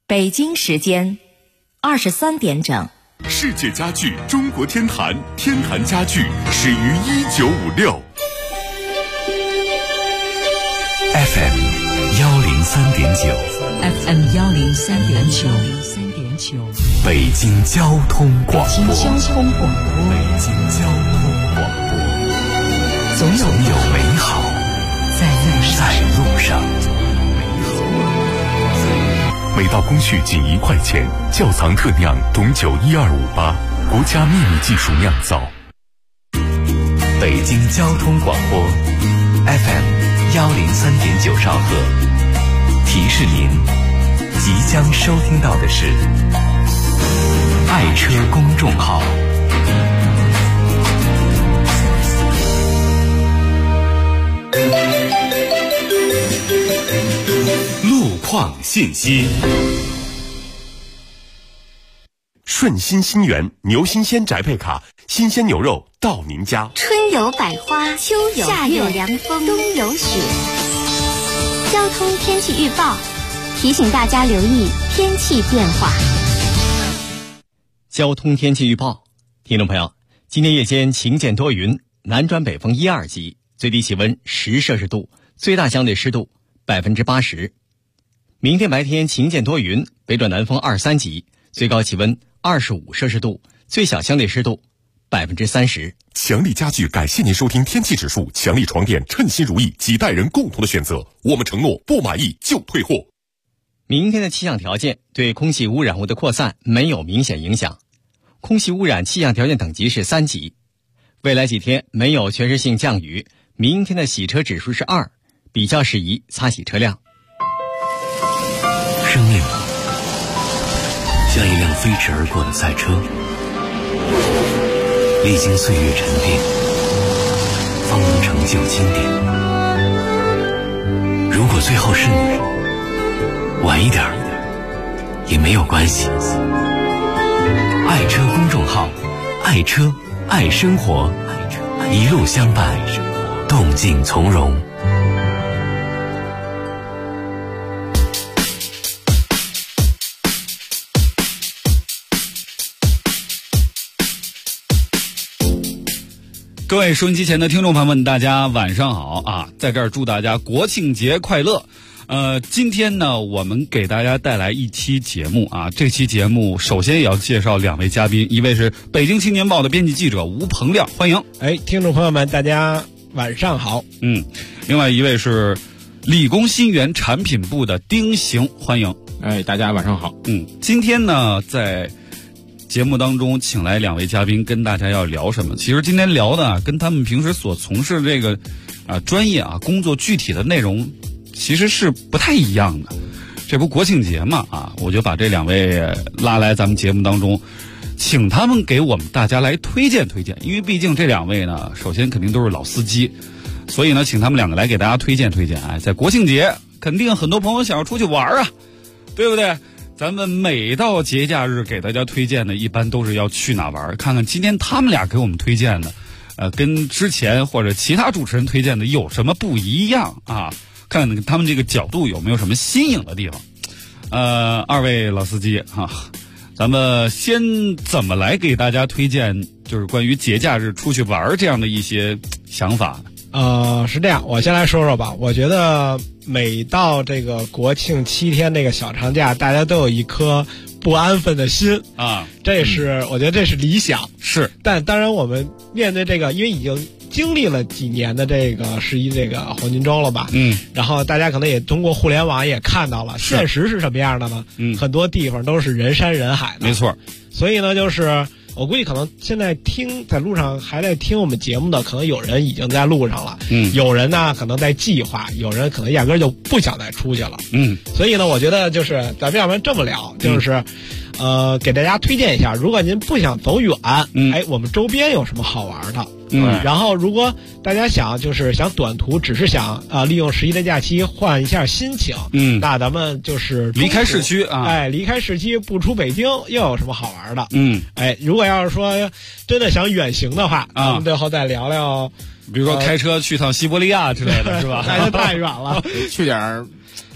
北京时间23点整。 世界家具中国天坛，天坛家具始于1956。 FM 103.9 FM 103.9 北京交通广播。 北京交通广播。总有美好在路上。 每道工序仅1块钱，窖藏特酿董酒12588，国家秘密技术酿造。 北京交通广播 FM 103.9兆赫，提示您即将收听到的是爱车公众号。 路况信息。顺心新源牛新鲜宅配卡，新鲜牛肉到您家。 春有百花，秋有夏有凉风，冬有雪。交通天气预报提醒大家留意天气变化。 交通天气预报，听众朋友，今天夜间晴间多云，南转北风1、2级，最低气温10摄氏度，最大相对湿度80%。明天白天晴间多云，北转南风2、3级，最高气温25摄氏度，最小相对湿度30%。 强力家具感谢您收听天气指数，强力床垫称心如意，几代人共同的选择，我们承诺不满意就退货。 明天的气象条件对空气污染物的扩散没有明显影响，空气污染气象条件等级是3级。未来几天没有全时性降雨，明天的洗车指数是2，比较适宜擦洗车辆。 生命像一辆飞驰而过的赛车，历经岁月沉淀，方能成就经典。如果最后是你，晚一点也没有关系。爱车公众号，爱车爱生活，一路相伴，动静从容。 各位收音机前的听众朋友们，大家晚上好啊！在这儿祝大家国庆节快乐。今天呢，我们给大家带来一期节目啊。这期节目首先也要介绍2位嘉宾，一位是北京青年报的编辑记者吴鹏亮，欢迎。 听众朋友们，大家晚上好。 另外一位是理工新源产品部的丁行，欢迎。 大家晚上好。 今天呢，在节目当中请来2位嘉宾，跟大家要聊什么？其实今天聊的跟他们平时所从事这个专业工作具体的内容其实是不太一样的。这不国庆节嘛我就把这2位拉来咱们节目当中，请他们给我们大家来推荐推荐。因为毕竟这2位呢，首先肯定都是老司机，所以呢，请他们2个来给大家推荐推荐。在国庆节肯定很多朋友想要出去玩对不对？咱们每到节假日给大家推荐的一般都是要去哪玩，看看今天他们俩给我们推荐的跟之前或者其他主持人推荐的有什么不一样看看他们这个角度有没有什么新颖的地方。2位老司机咱们先怎么来给大家推荐就是关于节假日出去玩这样的一些想法？ 是这样，我先来说说吧。我觉得每到这个国庆7天这个小长假，大家都有一颗不安分的心这是我觉得这是理想。 是， 但当然我们面对这个，因为已经经历了几年的这个11这个黄金周了吧，然后大家可能也通过互联网也看到了现实是什么样的呢？很多地方都是人山人海的， 没错。 所以呢，就是我估计可能现在在路上还在听我们节目的，可能有人已经在路上了，有人呢可能在计划，有人可能压根儿就不想再出去了，所以呢，我觉得就是咱们要不然这么聊，就是给大家推荐一下，如果您不想走远，我们周边有什么好玩的。然后如果大家想短途，只是想利用11的假期换一下心情，那咱们就是离开市区离开市区不出北京又有什么好玩的？如果要是说真的想远行的话，咱们最后再聊聊， 比如说开车去趟西伯利亚之类的，是吧？ 那就太远了， 去点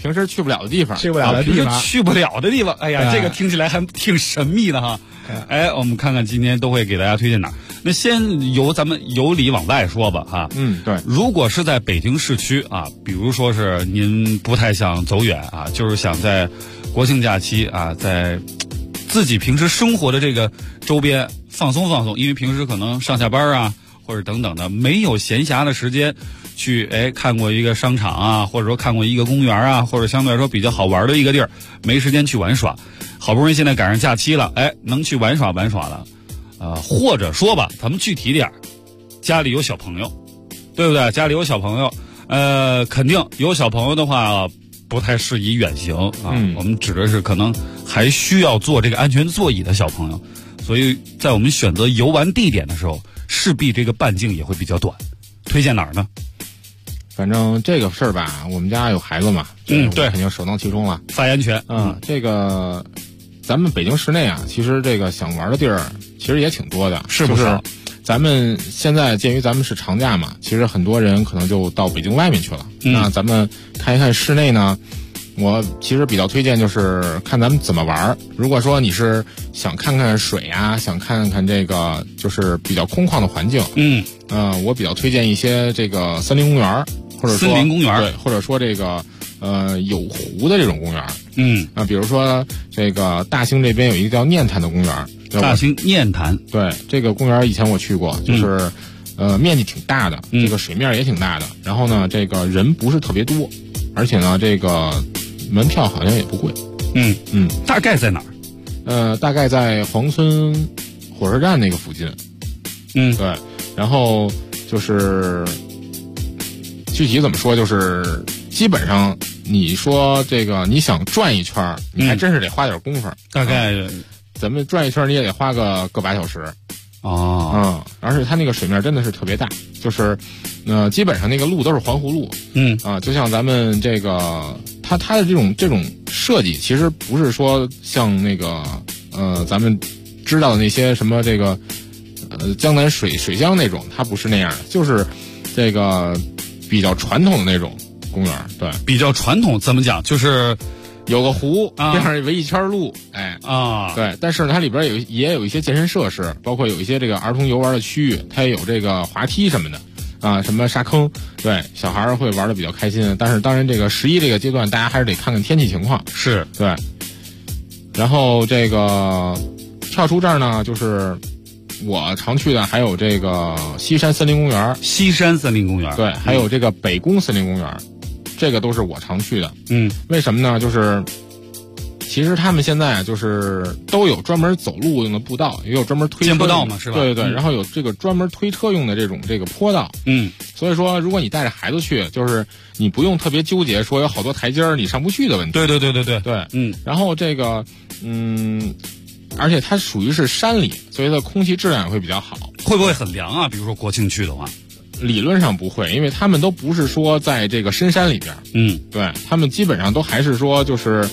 平时去不了的地方， 去不了的地方， 去不了的地方。哎呀，这个听起来还挺神秘的哈。哎，我们看看今天都会给大家推荐哪儿。那先咱们由里往外说吧哈。 对。 如果是在北京市区啊，比如说是您不太想走远啊，就是想在国庆假期啊，在自己平时生活的这个周边放松放松，因为平时可能上下班啊或者等等的没有闲暇的时间去看过一个商场啊，或者说看过一个公园啊，或者相对来说比较好玩的一个地儿，没时间去玩耍，好不容易现在赶上假期了，能去玩耍了，或者说吧，咱们具体点，家里有小朋友，对不对？家里有小朋友，肯定有小朋友的话不太适宜远行啊。我们指的是可能还需要坐这个安全座椅的小朋友，所以在我们选择游玩地点的时候，势必这个半径也会比较短。推荐哪儿呢？ 反正这个事儿吧，我们家有孩子嘛，对，肯定首当其冲了， 发言权。 这个咱们北京市内啊，其实这个想玩的地儿其实也挺多的， 是不是？ 就是咱们现在鉴于咱们是长假嘛，其实很多人可能就到北京外面去了。那咱们看一看室内呢，我其实比较推荐就是看咱们怎么玩。如果说你是想看看水啊，想看看这个就是比较空旷的环境，我比较推荐一些这个森林公园，或者说森林公园， 对，或者说这个有湖的这种公园。比如说这个大兴这边有一个叫念坛的公园。 大兴念坛， 对，这个公园以前我去过，就是面积挺大的，这个水面也挺大的，然后呢这个人不是特别多，而且呢这个门票好像也不贵。 大概在哪儿？大概在黄村火车站那个附近。对，然后就是具体怎么说，就是基本上你说这个你想转一圈，你还真是得花点功夫。 大概咱们转一圈你也得花个8小时。而且它那个水面真的是特别大，就是基本上那个路都是环湖路。就像咱们这个它的这种设计，其实不是说像那个咱们知道的那些什么这个江南水乡那种，它不是那样的，就是这个比较传统的那种公园。对， 比较传统怎么讲？就是有个湖，边上围一圈路，对，但是呢，它里边也有一些健身设施，包括有一些这个儿童游玩的区域，它也有这个滑梯什么的，什么沙坑，对，小孩会玩的比较开心。但是当然，这个11这个阶段，大家还是得看看天气情况。 是， 对。然后这个跳出这儿呢，就是我常去的还有这个西山森林公园，对，还有这个北宫森林公园。这个都是我常去的。为什么呢？就是其实他们现在就是都有专门走路用的步道，也有专门推车步道嘛，是吧？ 对，然后有这个专门推车用的这个坡道。所以说如果你带着孩子去，就是你不用特别纠结说有好多台阶你上不去的问题。 对。 然后这个而且它属于是山里，所以它空气质量也会比较好。 会不会很凉啊？比如说国庆去的话。 理论上不会，因为他们都不是说在这个深山里边。对，他们基本上都还是说就是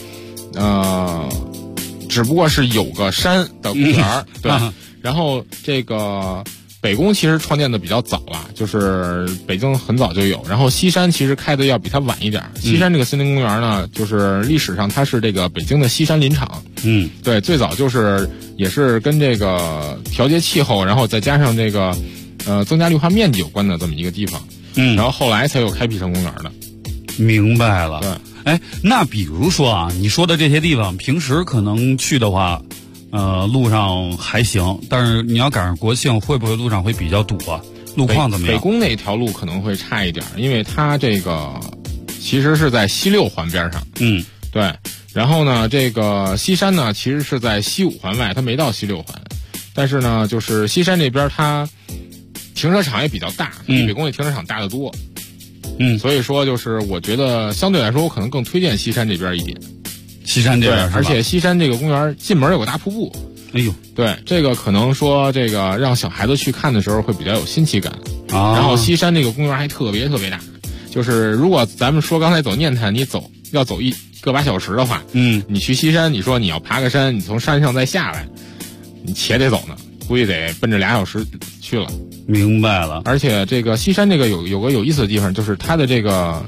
只不过是有个山的公园。对，然后这个北宫其实创建的比较早了，就是北京很早就有，然后西山其实开的要比它晚一点。西山这个森林公园呢，就是历史上它是这个北京的西山林场。对，最早就是也是跟这个调节气候，然后再加上这个增加绿化面积有关的这么一个地方。然后后来才有开辟成公园的。 明白了。 对， 那比如说啊，你说的这些地方，平时可能去的话，路上还行，但是你要赶上国庆，会不会路上会比较堵啊？路况怎么样？ 北宫那条路可能会差一点，因为它这个其实是在西6环边上。对。然后呢，这个西山呢，其实是在西5环外，它没到西6环。但是呢，就是西山这边它停车场也比较大，比北宫那停车场大得多。所以说就是我觉得相对来说，我可能更推荐西山这边一点。 西山这边是吧？ 而且西山这个公园进门有个大瀑布。对，这个可能说这个让小孩子去看的时候会比较有新奇感。然后西山这个公园还特别特别大，就是如果咱们说刚才走念坛，你要走1个8小时的话，你去西山，你说你要爬个山，你从山上再下来，你且得走呢，估计得奔着2小时去了。 明白了。 而且这个西山这个有个有意思的地方，就是它的这个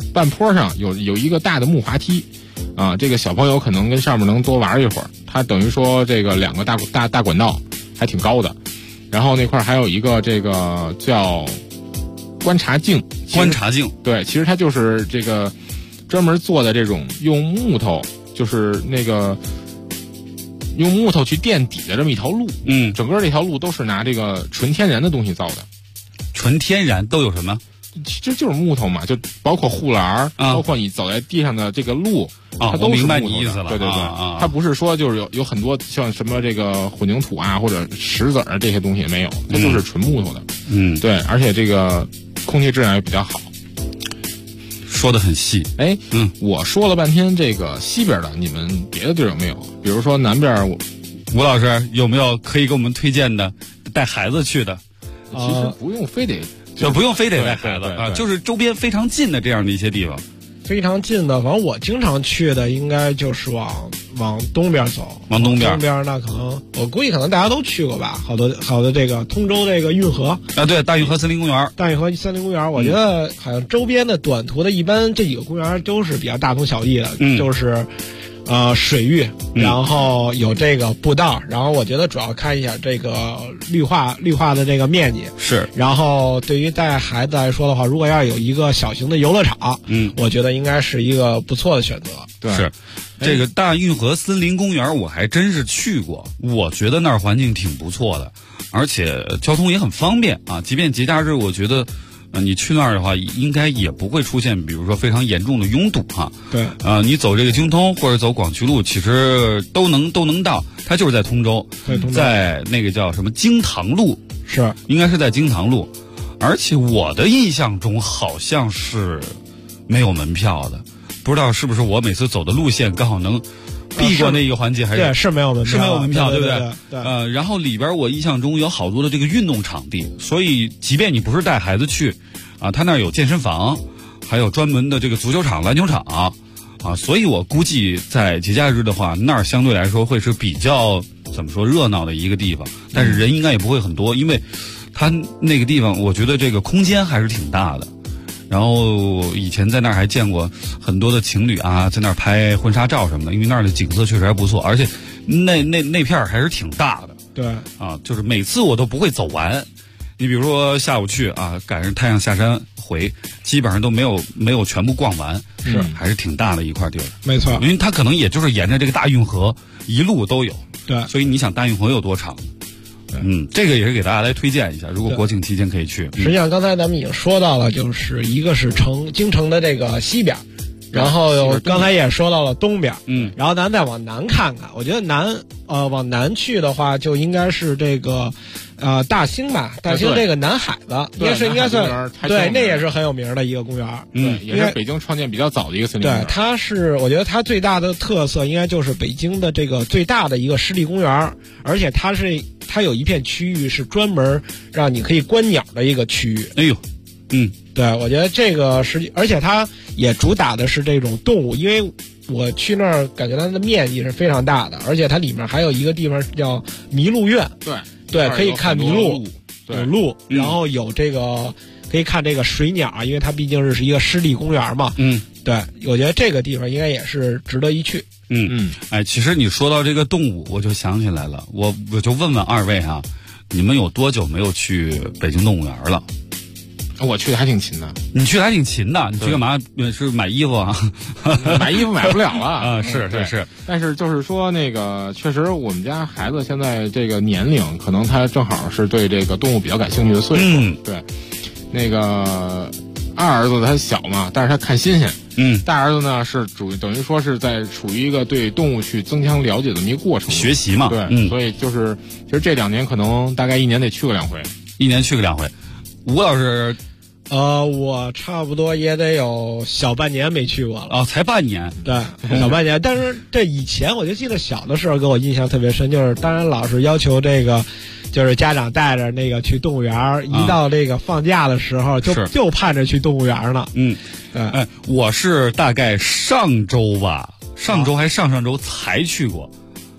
半坡上有一个大的木滑梯，啊，这个小朋友可能跟上面能多玩一会儿。它等于说这个2个大管道还挺高的，然后那块还有一个这个叫观察镜。对，其实它就是这个专门做的这种用木头，就是那个用木头去垫底的这么一条路。整个这条路都是拿这个纯天然的东西造的。 纯天然都有什么？ 就是木头嘛，就包括护栏，包括你走在地上的这个路，它都是木头的。我明白你意思了。对对对，它不是说就是有很多像什么这个混凝土啊或者石子这些东西没有，它就是纯木头的。对，而且这个空气质量也比较好。 说得很细。 我说了半天这个西边的，你们别的地儿有没有？比如说南边， 吴老师有没有可以给我们推荐的带孩子去的？ 其实不用非得。 就不用非得带孩子啊，就是周边非常近的这样的一些地方， 非常近的。反正我经常去的应该就是往东边走， 往东边那可能我估计可能大家都去过吧，好多这个通州这个运河啊，对，大运河森林公园， 我觉得好像周边的短途的，一般这几个公园都是比较大同小异的，就是水域，然后有这个步道，然后我觉得主要看一下这个绿化的这个面积是。 然后对于带孩子来说的话，如果要有一个小型的游乐场，我觉得应该是一个不错的选择。 对， 是这个大运河森林公园，我还真是去过，我觉得那儿环境挺不错的，而且交通也很方便啊。即便节假日，我觉得。你去那儿的话，应该也不会出现，比如说非常严重的拥堵哈。 对， 你走这个京通或者走广渠路，其实都能到。它就是在通州，在那个叫什么京塘路， 是应该是在京塘路。而且我的印象中好像是没有门票的，不知道是不是我每次走的路线刚好能避过那一个环节，还是对是没有门票， 对不对？ 对。 然后里边我印象中有好多的这个运动场地，所以即便你不是带孩子去，他那儿有健身房，还有专门的这个足球场、篮球场，所以我估计在节假日的话，那儿相对来说会是比较怎么说热闹的一个地方，但是人应该也不会很多，因为它那个地方我觉得这个空间还是挺大的。然后以前在那儿还见过很多的情侣啊，在那儿拍婚纱照什么的，因为那儿的景色确实还不错，而且那片儿还是挺大的。 对就是每次我都不会走完。你比如说下午去赶上太阳下山回，基本上都没有全部逛完， 是还是挺大的一块地儿。 没错， 因为它可能也就是沿着这个大运河一路都有。 对， 所以你想大运河有多长？这个也是给大家来推荐一下，如果国庆期间可以去。 实际上刚才咱们已经说到了，就是一个是京城的这个西边，然后刚才也说到了东边，然后咱再往南看看，我觉得往南去的话，就应该是这个大兴吧，大兴这个南海子应该算对，那也是很有名的一个公园， 也是北京创建比较早的一个森林公园。 对，它是我觉得它最大的特色应该就是北京的这个最大的一个湿地公园，而且它有一片区域是专门让你可以观鸟的一个区域。 哎呦， 对，我觉得这个而且它也主打的是这种动物，因为我去那儿感觉它的面积是非常大的，而且它里面还有一个地方叫麋鹿院。对，可以看麋鹿，有鹿，然后有这个可以看这个水鸟，因为它毕竟是一个湿地公园嘛。对，我觉得这个地方应该也是值得一去。 其实你说到这个动物，我就想起来了，我就问问二位你们有多久没有去北京动物园了？ 我去的还挺勤的。 你去的还挺勤的，你去干嘛？是买衣服啊？ 买衣服买不了了是。 但是就是说那个，确实我们家孩子现在这个年龄，可能他正好是对这个动物比较感兴趣的岁数。对，那个二儿子他小嘛，但是他看新鲜。大儿子呢是等于说是在处于一个对动物去增强了解的这么一个过程， 学习嘛。 对，所以就是其实这2年可能大概1年得去个2回 ，1年去个2回。吴老师。 我差不多也得有小半年没去过了。 才半年。 对，小半年。但是这以前我就记得小的时候给我印象特别深，就是当然老是要求这个，就是家长带着那个去动物园，一到这个放假的时候就盼着去动物园呢。 我是大概上周还上上周才去过。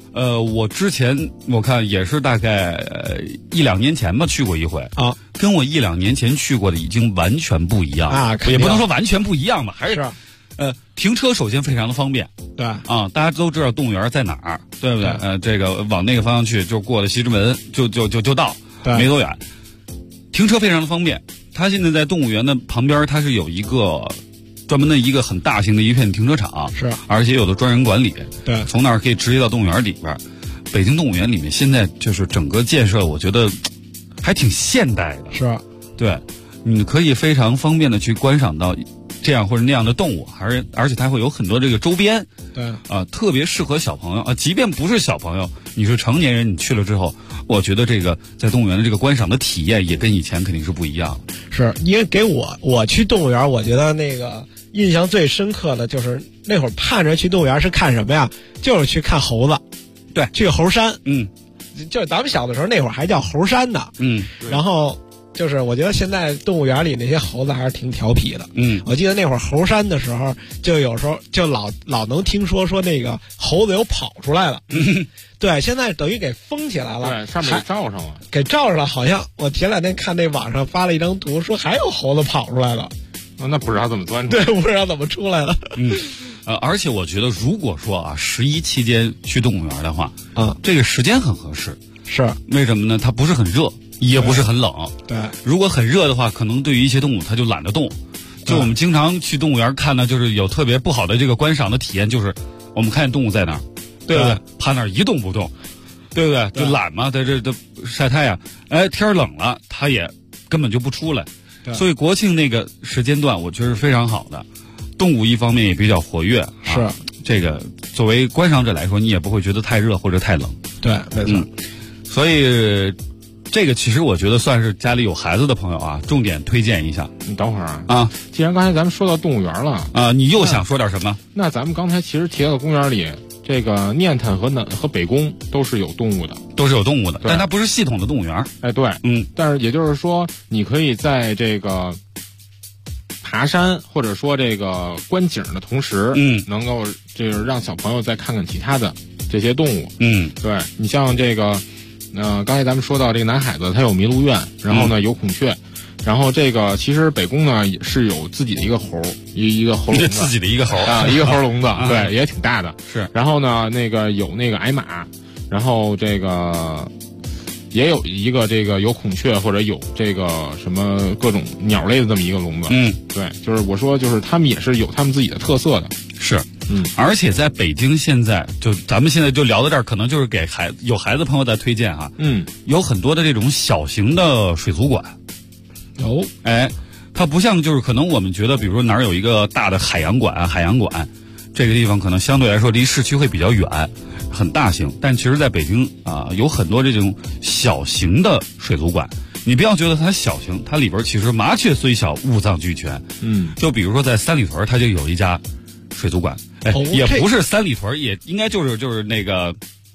我之前我看也是大概1-2年前吧去过一回啊，跟我1-2年前去过的已经完全不一样啊，也不能说完全不一样吧，还是停车首先非常的方便， 对啊，大家都知道动物园在哪儿，对不对？这个往那个方向去，就过了西直门就到，没多远，停车非常的方便。它现在在动物园的旁边，它是有一个专门的一个很大型的一片停车场， 是， 而且有的专人管理， 对， 从那儿可以直接到动物园里边。北京动物园里面现在就是整个建设，我觉得还挺现代的， 是， 对，你可以非常方便的去观赏到这样或者那样的动物，而且它会有很多这个周边， 对， 特别适合小朋友啊，即便不是小朋友，你是成年人，你去了之后，我觉得这个在动物园的这个观赏的体验也跟以前肯定是不一样。 是因为给我去动物园，我觉得那个印象最深刻的就是那会儿盼着去动物园是看什么呀？就是去看猴子， 对， 去猴山，就是咱们小的时候那会儿还叫猴山呢，然后。就是我觉得现在动物园里那些猴子还是挺调皮的。我记得那会儿猴山的时候，就有时候就老能听说那个猴子有跑出来了。对，现在等于给封起来了， 对，上面给罩上了， 给罩上了。好像我前2天看那网上发了一张图，说还有猴子跑出来了。 那不知道怎么钻出来， 对，不知道怎么出来了。 而且我觉得，如果说啊11期间去动物园的话，这个时间很合适。 是为什么呢？它不是很热。也不是很冷， 对。 如果很热的话，可能对于一些动物它就懒得动。就我们经常去动物园看呢，就是有特别不好的这个观赏的体验，就是我们看见动物在那儿，对不对？趴那儿一动不动，对不对？就懒嘛，在这晒太阳。哎，天冷了，它也根本就不出来。所以国庆那个时间段，我觉得是非常好的。动物一方面也比较活跃， 是这个作为观赏者来说，你也不会觉得太热或者太冷。 对，没错。 所以。这个其实我觉得算是家里有孩子的朋友啊，重点推荐一下。 你等会儿啊，既然刚才咱们说到动物园了啊，你又想说点什么？ 那咱们刚才其实提到的公园里，这个念坛和北宫都是有动物的， 但它不是系统的动物园。 哎，对，但是也就是说，你可以在这个爬山或者说这个观景的同时，能够就是让小朋友再看看其他的这些动物。对，你像这个。刚才咱们说到这个南海子，它有麋鹿苑，然后呢有孔雀，然后这个其实北宫呢也是有自己的一个猴，一个猴笼子， 自己的一个猴啊，一个猴笼子，对，也挺大的。 是， 然后呢那个有那个矮马，然后这个也有一个这个有孔雀或者有这个什么各种鸟类的这么一个笼子。对，就是我说就是他们也是有他们自己的特色的。 是。而且在北京现在咱们现在就聊到这儿，可能就是给有孩子朋友在推荐哈。有很多的这种小型的水族馆。哎，它不像就是可能我们觉得，比如说哪儿有一个大的海洋馆，这个地方可能相对来说离市区会比较远，很大型。但其实在北京有很多这种小型的水族馆。你不要觉得它小型，它里边其实麻雀虽小，五脏俱全。就比如说在三里屯，它就有一家水族馆。也不是三里屯，也应该就是那个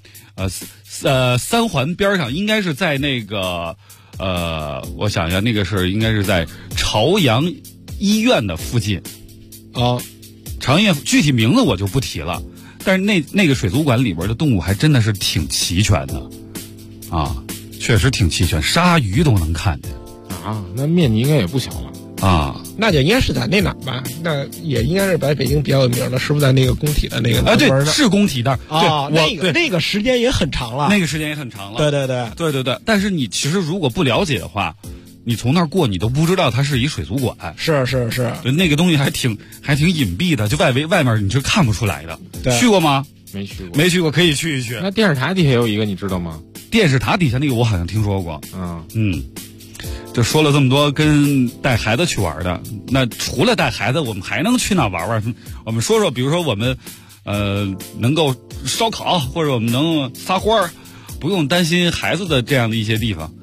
三环边上，应该是在那个我想一下，那个应该是在朝阳医院的附近。朝阳医院具体名字我就不提了，但是那个水族馆里边的动物还真的是挺齐全的啊，确实挺齐全，鲨鱼都能看见啊，那面积应该也不小了。 那就应该是在那哪儿吧？那也应该是在北京比较有名的，是不是在那个工体的那个？ 对，是工体那儿。 那个时间也很长了。 对。但是你其实如果不了解的话，你从那儿过，你都不知道它是一水族馆。 是。 那个东西还挺隐蔽的，就外面你是看不出来的。去过吗？没去过，可以去一去。 那电视塔底下有一个，你知道吗？ 电视塔底下那个我好像听说过。就说了这么多跟带孩子去玩的，那除了带孩子，我们还能去哪玩玩？我们说说，比如说我们能够烧烤，或者我们能撒欢儿，不用担心孩子的这样的一些地方。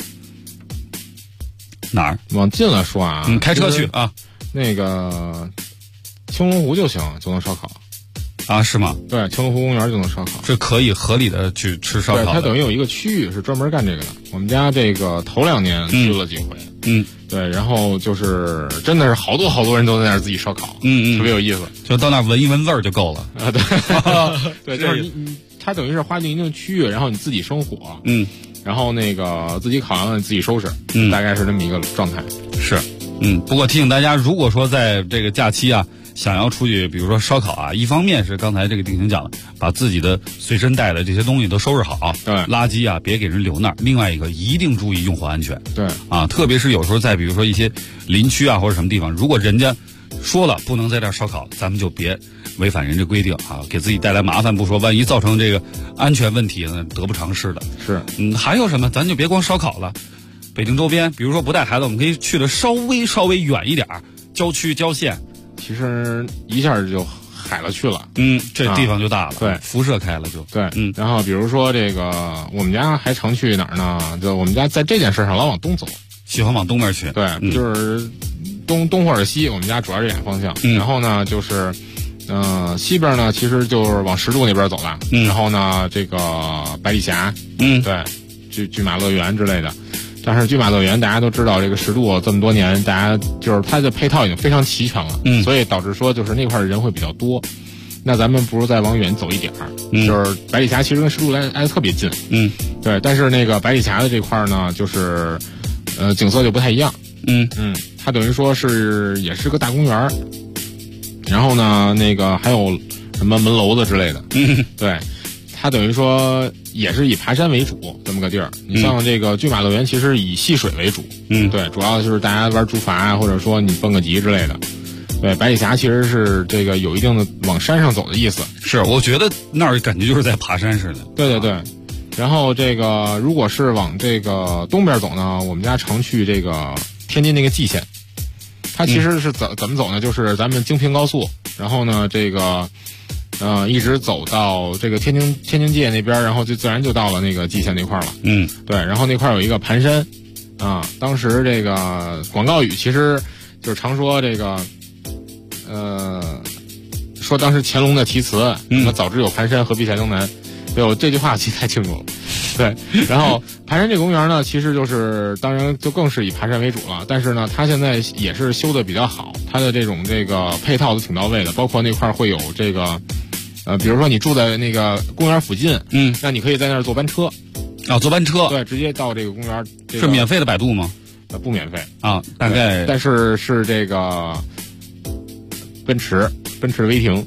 哪儿？ 往近了说啊， 开车去啊。 那个青龙湖就行，就能烧烤。 是吗？ 对，青龙湖公园就能烧烤， 这可以合理的去吃烧烤。 对，它等于有一个区域是专门干这个的。我们家这个头2年去了几回，对，然后就是真的是好多人都在那儿自己烧烤，特别有意思。 就到那儿闻一闻味儿就够了啊，对，对，就是你它等于是划定一定区域，然后你自己生火，然后那个自己烤完了自己收拾，大概是这么一个状态。 是，不过提醒大家，如果说在这个假期啊，想要出去，比如说烧烤啊，一方面是刚才这个定情讲的，把自己的随身带的这些东西都收拾好， 对， 垃圾啊别给人留那儿。另外一个，一定注意用火安全， 对， 啊，特别是有时候在比如说一些林区啊或者什么地方，如果人家说了不能在这儿烧烤，咱们就别违反人家规定啊，给自己带来麻烦不说，万一造成这个安全问题呢，得不偿失的。 是， 还有什么？咱就别光烧烤了，北京周边，比如说不带孩子，我们可以去的稍微远一点，郊区郊县， 其实一下就海了去了。 这地方就大了， 对， 辐射开了就。 对，然后比如说这个，我们家还常去哪儿呢？就我们家在这件事上老往东走， 喜欢往东边去。 对，就是东或者西，我们家主要这俩方向。然后呢，就是西边呢，其实就是往石柱那边走了。然后呢，这个百里峡，对，拒马乐园之类的。但是拒马乐园大家都知道，这个石柱这么多年，大家就是它的配套已经非常齐全了，所以导致说就是那块的人会比较多。那咱们不如再往远走一点儿，就是百里峡其实跟石柱挨得特别近，对。但是那个百里峡的这块呢，就是景色就不太一样，它等于说是也是个大公园，然后呢那个还有什么门楼子之类的，对。它等于说也是以爬山为主这么个地儿。你像这个拒马乐园其实以戏水为主，对，主要就是大家玩竹筏啊，或者说你蹦个极之类的。对，百里峡其实是这个有一定的往山上走的意思。 是，我觉得那儿感觉就是在爬山似的。 对。然后这个如果是往这个东边走呢，我们家常去这个天津那个蓟县。它其实是怎么走呢？就是咱们京平高速，然后呢这个一直走到这个天津界那边，然后就自然就到了那个蓟县那块了。对，然后那块有一个盘山啊，当时这个广告语其实就是常说这个说当时乾隆的题词，什么早知有盘山何必下江南，对，我这句话记得太清楚了。对，然后盘山这个公园呢，其实就是当然就更是以爬山为主了，但是呢它现在也是修的比较好，它的这种这个配套都挺到位的，包括那块会有这个比如说你住在那个公园附近，那你可以在那儿坐班车啊，坐班车， 对，直接到这个公园， 是免费的摆渡吗？ 不免费啊，大概， 但是是这个奔驰威霆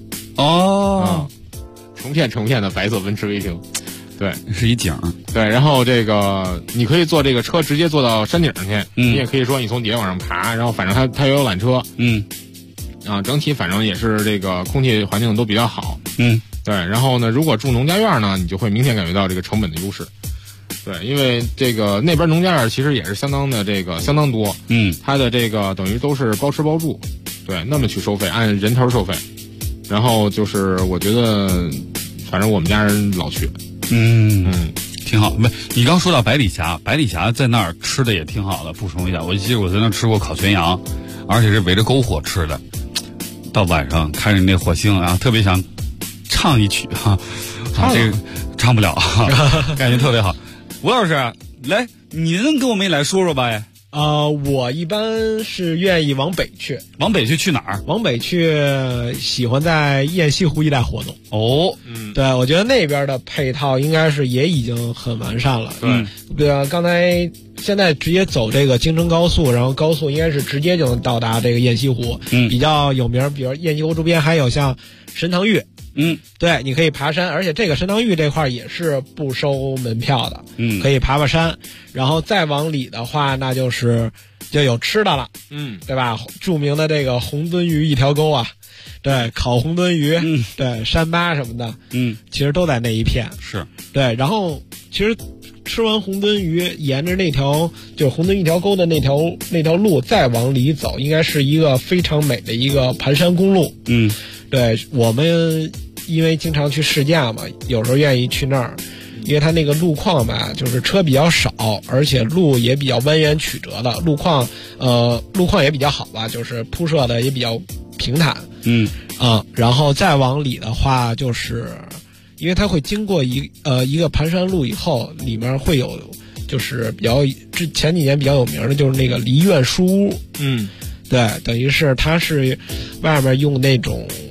成片的白色奔驰威霆，对， 是一景， 对，然后这个你可以坐这个车直接坐到山顶上去，你也可以说你从底下往上爬，然后反正它也有缆车，整体反正也是这个空气环境都比较好，对。然后呢，如果住农家院呢，你就会明显感觉到这个成本的优势，对，因为这个那边农家院其实也是相当多，它的这个等于都是包吃包住，对，那么去收费，按人头收费，然后就是我觉得，反正我们家人老去， 挺好。你刚说到百里峡在那儿吃的也挺好的，补充一下，我记得我在那儿吃过烤全羊，而且是围着篝火吃的。到晚上看着那火星啊，特别想唱一曲哈，这个唱不了，感觉特别好。吴老师，来，您跟我们也来说说吧。 我一般是愿意往北去。 往北去哪儿？ 往北去喜欢在雁西湖一带活动。对，我觉得那边的配套应该是也已经很完善了。对啊，现在直接走这个京承高速，然后高速应该是直接就能到达这个雁西湖。比较有名，比如雁西湖周边还有像神堂峪。对，你可以爬山，而且这个神堂峪这块也是不收门票的，可以爬山。然后再往里的话，那就有吃的了，对吧？著名的这个红鳟鱼一条沟啊，对，烤红鳟鱼，对，山巴什么的，其实都在那一片。 是， 对，然后其实吃完红鳟鱼，沿着那条就是红鳟一条沟的那条路再往里走，应该是一个非常美的一个盘山公路。对，我们因为经常去试驾嘛，有时候愿意去那儿，因为它那个路况吧，就是车比较少，而且路也比较蜿蜒曲折的，路况也比较好吧，就是铺设的也比较平坦。然后再往里的话，就是因为它会经过一个盘山路以后，里面会有就是前几年比较有名的就是那个梨院书屋。对，等于是它是外面用那种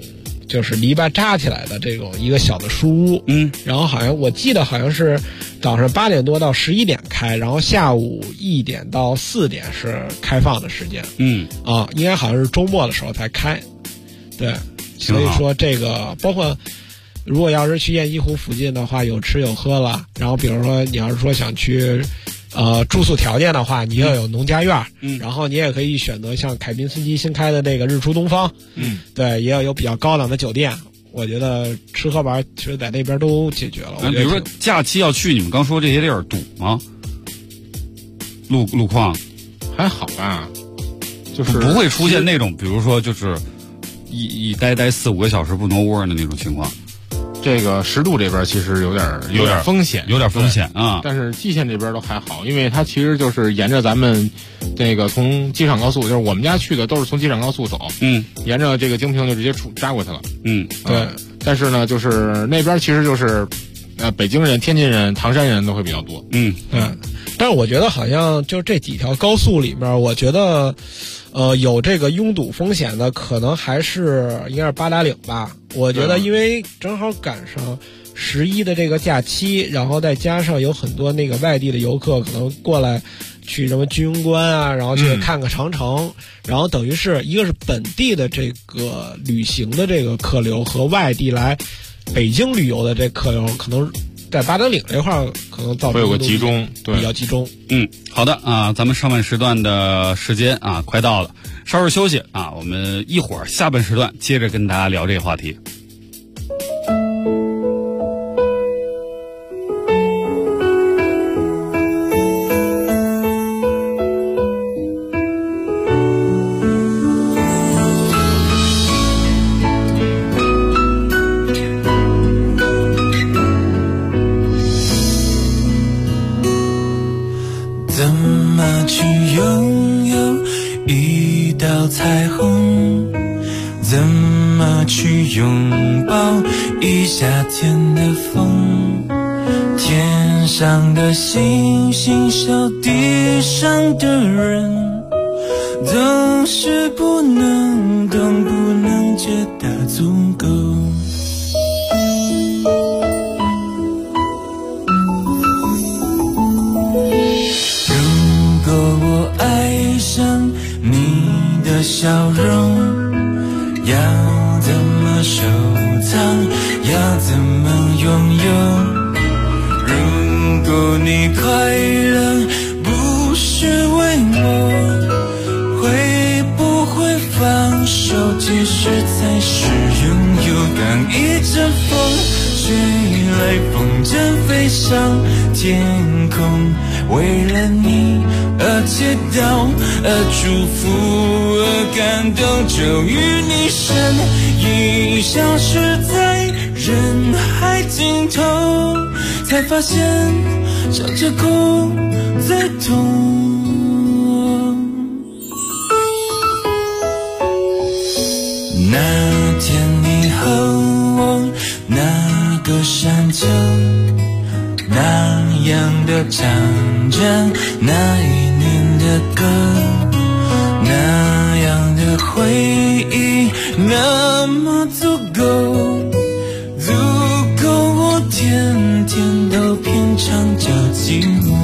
就是篱笆扎起来的这种一个小的书屋，然后好像我记得好像是早上8点多到11点开，然后下午1点到4点是开放的时间，应该好像是周末的时候才开，对，所以说这个包括如果要是去雁西湖附近的话，有吃有喝了，然后比如说你要是说想去住宿条件的话，你要有农家院，然后你也可以选择像凯宾斯基新开的那个日出东方，对，也要有比较高档的酒店。我觉得吃喝玩其实在那边都解决了。 比如说假期要去，你们刚说这些地儿堵吗？路况还好吧，就是不会出现那种，比如说就是一待4-5个小时不挪窝的那种情况。 这个10渡这边其实有点风险， 有点风险啊。 但是蓟县这边都还好，因为它其实就是沿着咱们这个从机场高速，就是我们家去的都是从机场高速走，沿着这个京平就直接扎过去了，对。但是呢，就是那边其实就是北京人、天津人、唐山人都会比较多， 但是我觉得好像就这几条高速里面，我觉得有这个拥堵风险的可能还是应该是八达岭吧。我觉得因为正好赶上11的这个假期，然后再加上有很多那个外地的游客可能过来去什么居庸关啊，然后去看个长城，然后等于是一个是本地的这个旅行的这个客流和外地来北京旅游的这客流，可能在八达岭这块儿可能造成会有个集中，对， 比较集中。 好的啊，咱们上半时段的时间啊快到了，稍事休息啊，我们一会儿下半时段接着跟大家聊这个话题。 彩虹，怎么去拥抱一夏天的风？天上的星星，小地上的人，都是不能懂，不能觉得足够。如果我爱上你的笑容，要怎么收藏，要怎么拥有？如果你快乐不是为我，会不会放手，其实才是拥有？当一阵风吹来，风筝飞上天空，为了你而祈祷，而祝福，而感动，终于你身影消失在人海尽头，才发现笑着哭最痛。那天你和我那个山丘，那样的唱着那一年的歌，那样的回忆，那么足够，足够我天天都品尝着寂寞。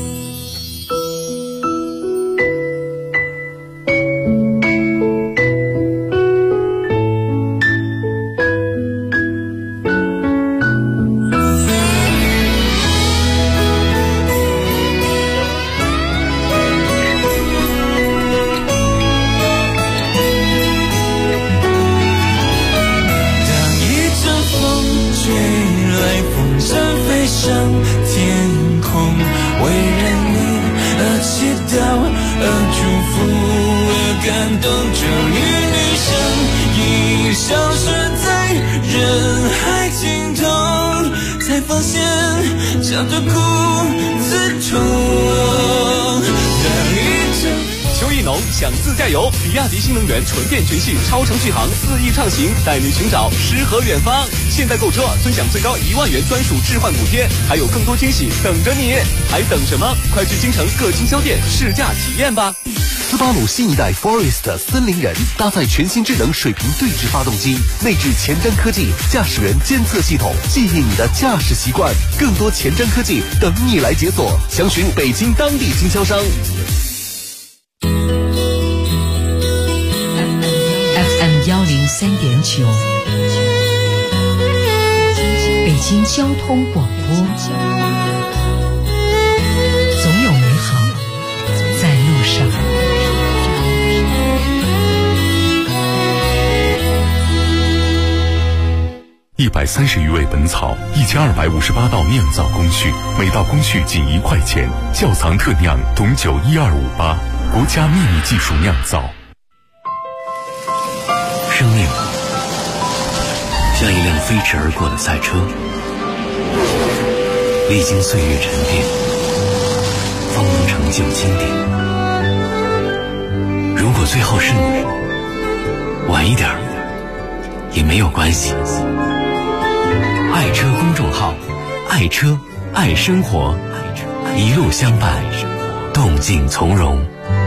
想自驾游，比亚迪新能源纯电全系超长续航4翼畅行，带你寻找诗和远方。现在购车尊享最高1万元专属置换补贴，还有更多惊喜等着你，还等什么？快去京城各经销店试驾体验吧！ 巴鲁新一代 Forest 森林人搭载全新智能水平对置发动机，内置前瞻科技驾驶员监测系统，记忆你的驾驶习惯。更多前瞻科技等你来解锁，详询北京当地经销商。 FM 103.9，北京交通广播，总有美好在路上。 130余味本草，1258道酿造工序，每道工序仅1块钱。窖藏特酿董酒12588，国家秘密技术酿造。 生命像一辆飞驰而过的赛车，历经岁月沉淀，方能成就经典。如果最后是你，晚一点也没有关系。爱车公众号，爱车爱生活，一路相伴，动静从容。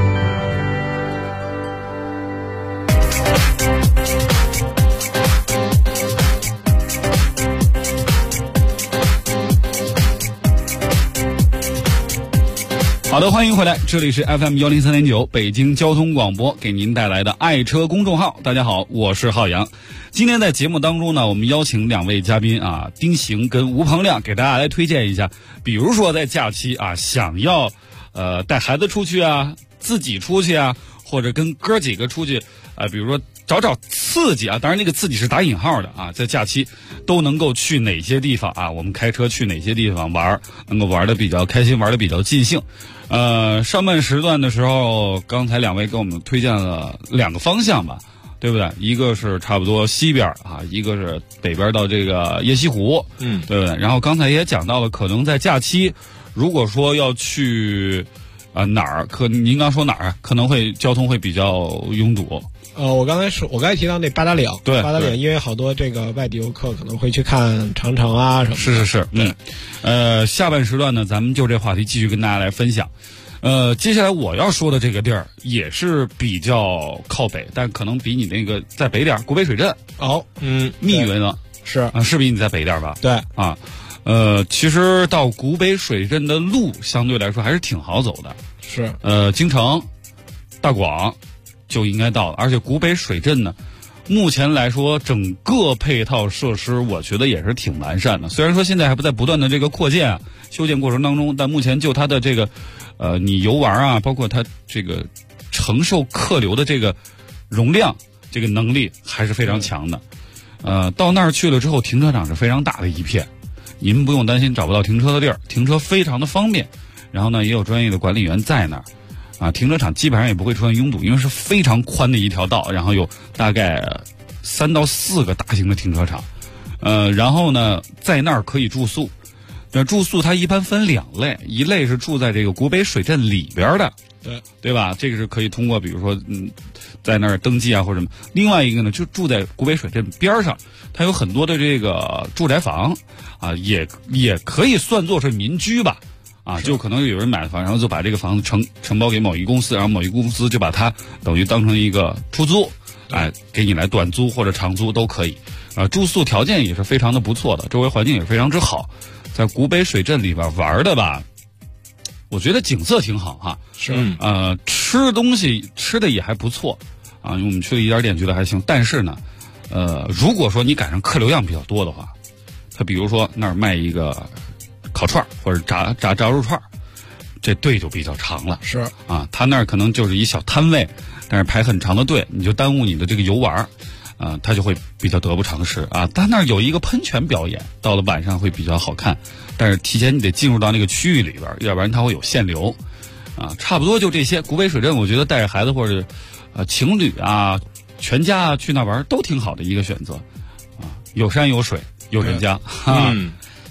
好的，欢迎回来，这里是 FM 103.9北京交通广播给您带来的爱车公众号。大家好，我是浩洋。今天在节目当中呢，我们邀请2位嘉宾啊，丁行跟吴鹏亮，给大家来推荐一下，比如说在假期啊，想要带孩子出去啊，自己出去啊，或者跟哥几个出去比如说找刺激啊，当然那个刺激是打引号的啊，在假期都能够去哪些地方啊？我们开车去哪些地方玩，能够玩的比较开心，玩的比较尽兴。上半时段的时候，刚才2位给我们推荐了2个方向吧，对不对？一个是差不多西边啊，一个是北边到这个邺西湖，对不对？然后刚才也讲到了，可能在假期，如果说要去哪儿，您刚说哪儿，可能会交通会比较拥堵。 我刚才提到那八达岭， 对， 八达岭，因为好多这个外地游客可能会去看长城啊什么的。 是，下半时段呢，咱们就这话题继续跟大家来分享。接下来我要说的这个地儿也是比较靠北，但可能比你那个在北点，古北水镇。密云呢是比你在北点吧？ 对啊，其实到古北水镇的路相对来说还是挺好走的。 是， 京城、大广就应该到了，而且古北水镇呢，目前来说整个配套设施我觉得也是挺完善的。虽然说现在还不在不断的这个扩建修建过程当中，但目前就它的这个你游玩啊，包括它这个承受客流的这个容量，这个能力还是非常强的。到那儿去了之后，停车场是非常大的一片，您不用担心找不到停车的地儿，停车非常的方便。然后呢，也有专业的管理员在那儿。停车场基本上也不会出现拥堵，因为是非常宽的一条道，然后有大概3到4个大型的停车场，然后呢，在那儿可以住宿。住宿它一般分2类，一类是住在这个古北水镇里边的，对吧？这个是可以通过比如说在那儿登记啊或者什么。另外一个呢，就住在古北水镇边上，它有很多的这个住宅房啊，也可以算作是民居吧。就可能有人买了房，然后就把这个房子承包给某一公司，然后某一公司就把它等于当成一个出租，给你来短租或者长租都可以。住宿条件也是非常的不错的，周围环境也非常之好。在古北水镇里边玩的吧，我觉得景色挺好哈。 是， 吃东西吃的也还不错啊，因为我们去了一家店觉得还行。但是呢，如果说你赶上客流量比较多的话，他比如说那儿卖一个烤串或者炸肉串，这队就比较长了。 是啊，他那儿可能就是一小摊位，但是排很长的队，你就耽误你的这个游玩，他就会比较得不偿失啊。他那儿有一个喷泉表演，到了晚上会比较好看，但是提前你得进入到那个区域里边，要不然它会有限流啊。差不多就这些。古北水镇，我觉得带着孩子或者情侣啊、全家啊去那玩都挺好的一个选择啊，有山有水有人家。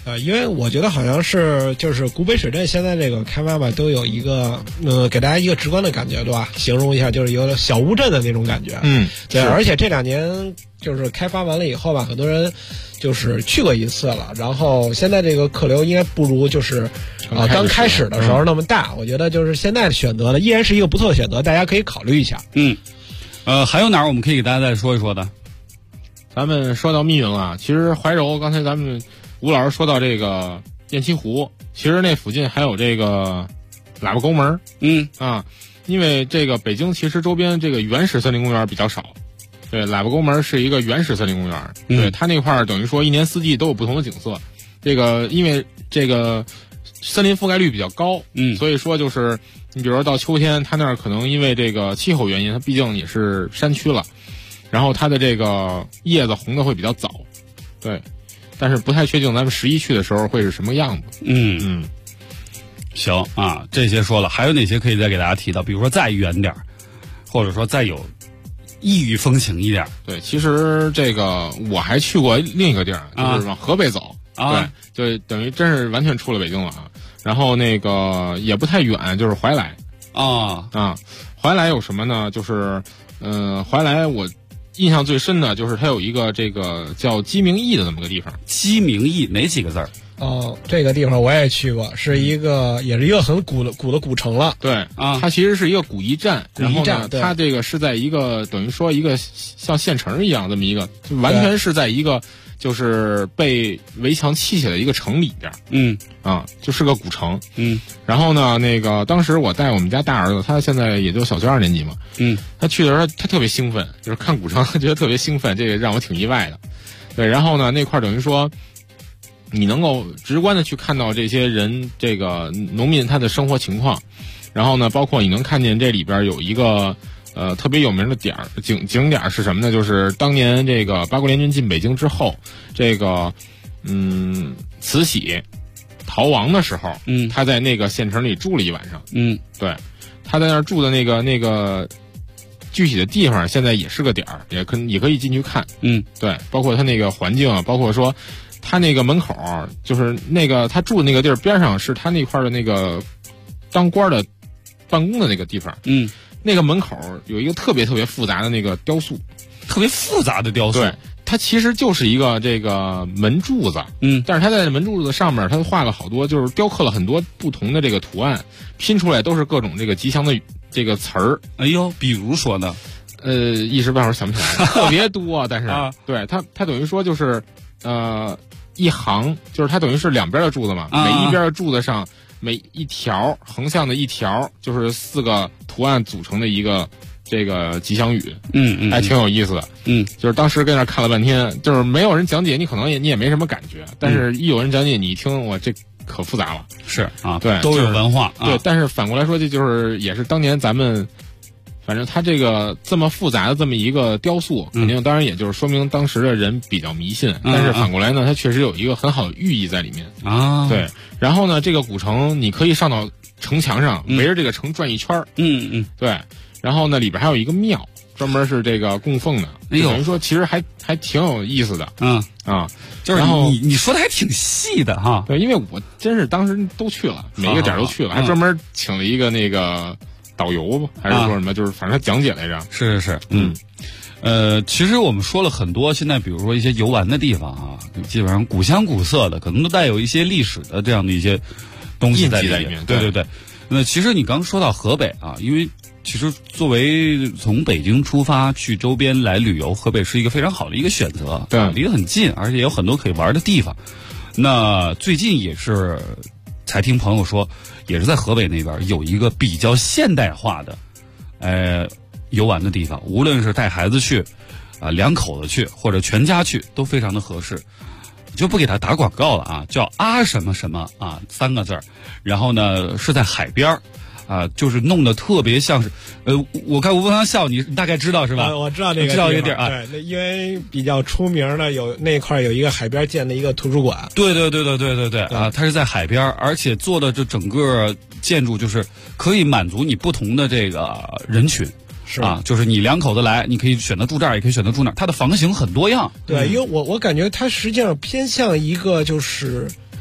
因为我觉得好像是就是古北水镇现在这个开发吧，都有一个给大家一个直观的感觉，对吧？形容一下，就是有小乌镇的那种感觉。对，而且这2年就是开发完了以后吧，很多人就是去过一次了，然后现在这个客流应该不如就是刚开始的时候那么大。我觉得就是现在选择的依然是一个不错的选择，大家可以考虑一下。 还有哪儿我们可以给大家再说一说的？ 咱们说到密云了，其实怀柔刚才咱们吴老师说到这个雁栖湖，其实那附近还有这个喇叭沟门。因为这个北京其实周边这个原始森林公园比较少。对，喇叭沟门是一个原始森林公园。对，它那块儿等于说一年四季都有不同的景色。这个因为这个森林覆盖率比较高，所以说就是你比如说到秋天，它那儿可能因为这个气候原因，它毕竟也是山区了，然后它的这个叶子红的会比较早。对，但是不太确定咱们11去的时候会是什么样子。 行啊，这些说了，还有哪些可以再给大家提到？比如说再远点，或者说再有异域风情一点。 对，其实这个我还去过另一个地儿，就是往河北走。对，就等于真是完全出了北京了啊。然后那个也不太远，就是怀来。怀来有什么呢？就是怀来我印象最深的就是它有一个这个叫鸡鸣驿的这么个地方。 鸡鸣驿哪几个字儿？ 这个地方我也去过，是一个也是一个很古的古城了。 对它其实是一个古驿站，然后呢，它这个是在一个等于说一个像县城一样这么一个，就完全是在一个就是被围墙砌起来的一个城里边。就是个古城。然后呢，那个当时我带我们家大儿子，他现在也就小学2年级嘛。他去的时候他特别兴奋，就是看古城觉得特别兴奋，这个让我挺意外的。对，然后呢，那块等于说你能够直观的去看到这些人，这个农民他的生活情况，然后呢，包括你能看见这里边有一个特别有名的景点是什么呢？就是当年这个八国联军进北京之后，这个慈禧逃亡的时候，他在那个县城里住了一晚上。对，他在那儿住的那个具体的地方现在也是个点儿，也可以进去看。对，包括他那个环境啊，包括说他那个门口，就是那个他住的那个地儿边上是他那块的那个当官的办公的那个地方。那个门口有一个特别特别复杂的那个雕塑。 特别复杂的雕塑。 对，它其实就是一个这个门柱子。但是它在门柱子上面，它画了好多，就是雕刻了很多不同的这个图案，拼出来都是各种这个吉祥的这个词儿。 哎呦，比如说呢？ 一时半会儿想不起来，特别多。但是对它等于说就是一行，就是它等于是两边的柱子嘛，每一边的柱子上每一条横向的一条就是4个图案组成的一个这个吉祥语。还挺有意思的。就是当时跟那看了半天，就是没有人讲解，你可能你也没什么感觉，但是一有人讲解，你一听，我这可复杂了。 是啊， 对， 都有文化。 对，但是反过来说，这就是也是当年咱们。反正它这个这么复杂的这么一个雕塑，肯定当然也就是说明当时的人比较迷信。但是反过来呢，它确实有一个很好的寓意在里面啊。对，然后呢，这个古城你可以上到城墙上，围着这个城转一圈。对，然后呢，里边还有一个庙，专门是这个供奉的。等于说其实还挺有意思的。 就是你说的还挺细的哈。 对，因为我真是当时都去了，每一个点都去了，还专门请了一个那个。导游吧，还是说什么？就是反正他讲解来着。 是。其实我们说了很多，现在比如说一些游玩的地方啊，基本上古香古色的，可能都带有一些历史的这样的一些东西在里面。对。那其实你刚说到河北啊，因为其实作为从北京出发去周边来旅游，河北是一个非常好的一个选择。对，离得很近，而且有很多可以玩的地方。那最近也是。才听朋友说，也是在河北那边有一个比较现代化的，游玩的地方，无论是带孩子去，2口子去或者全家去，都非常的合适。就不给他打广告了啊，叫什么什么啊，3个字儿，然后呢是在海边儿。就是弄得特别像是，我看吴峰堂笑，你大概知道是吧？ 我知道这个， 知道一个地儿啊。 对，那因为比较出名的有那块有一个海边建的一个图书馆。 对啊，它是在海边，而且做的这整个建筑就是可以满足你不同的这个人群。 是啊，就是你2口子来，你可以选择住这儿，也可以选择住那儿。它的房型很多样。 对，因为我感觉它实际上偏向一个就是